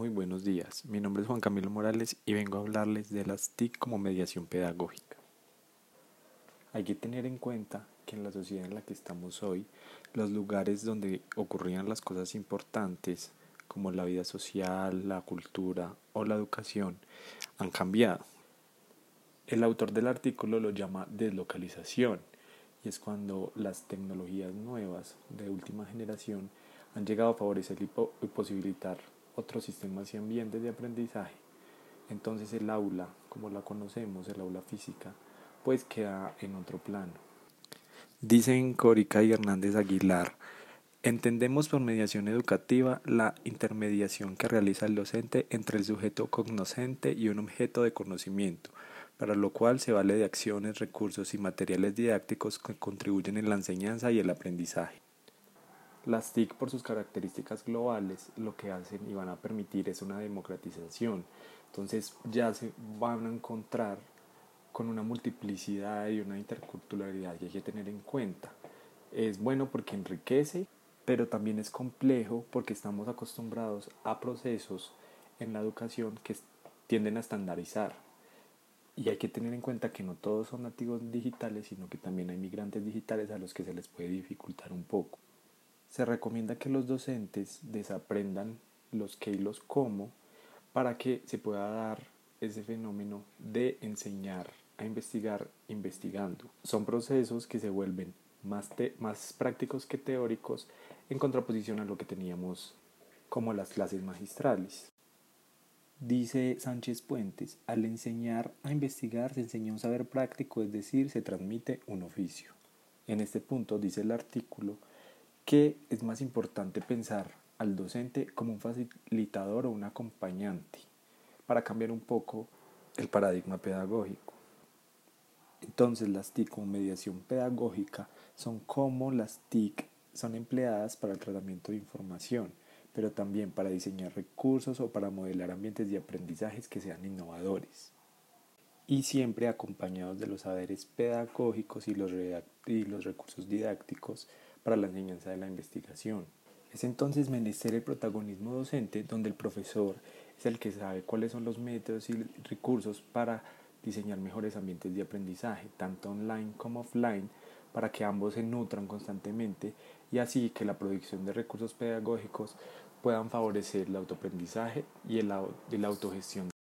Muy buenos días. Mi nombre es Juan Camilo Morales y vengo a hablarles de las TIC como mediación pedagógica. Hay que tener en cuenta que en la sociedad en la que estamos hoy, los lugares donde ocurrían las cosas importantes, como la vida social, la cultura o la educación, han cambiado. El autor del artículo lo llama deslocalización, y es cuando las tecnologías nuevas de última generación han llegado a favorecer y posibilitar otros sistemas y ambientes de aprendizaje. Entonces el aula, como la conocemos, el aula física, pues queda en otro plano. Dicen Corica y Hernández Aguilar: entendemos por mediación educativa la intermediación que realiza el docente entre el sujeto cognoscente y un objeto de conocimiento, para lo cual se vale de acciones, recursos y materiales didácticos que contribuyen en la enseñanza y el aprendizaje. Las TIC, por sus características globales, lo que hacen y van a permitir es una democratización. Entonces ya se van a encontrar con una multiplicidad y una interculturalidad que hay que tener en cuenta. Es bueno porque enriquece, pero también es complejo porque estamos acostumbrados a procesos en la educación que tienden a estandarizar. Y hay que tener en cuenta que no todos son nativos digitales, sino que también hay migrantes digitales a los que se les puede dificultar un poco. Se recomienda que los docentes desaprendan los qué y los cómo para que se pueda dar ese fenómeno de enseñar a investigar investigando. Son procesos que se vuelven más prácticos que teóricos, en contraposición a lo que teníamos como las clases magistrales. Dice Sánchez Puentes: al enseñar a investigar se enseña un saber práctico, es decir, se transmite un oficio. En este punto dice el artículo que es más importante pensar al docente como un facilitador o un acompañante, para cambiar un poco el paradigma pedagógico. Entonces las TIC como mediación pedagógica son como las TIC son empleadas para el tratamiento de información, pero también para diseñar recursos o para modelar ambientes de aprendizajes que sean innovadores, y siempre acompañados de los saberes pedagógicos y los recursos didácticos para la enseñanza de la investigación. Es entonces menester el protagonismo docente, donde el profesor es el que sabe cuáles son los métodos y recursos para diseñar mejores ambientes de aprendizaje, tanto online como offline, para que ambos se nutran constantemente y así que la producción de recursos pedagógicos puedan favorecer el autoaprendizaje y la autogestión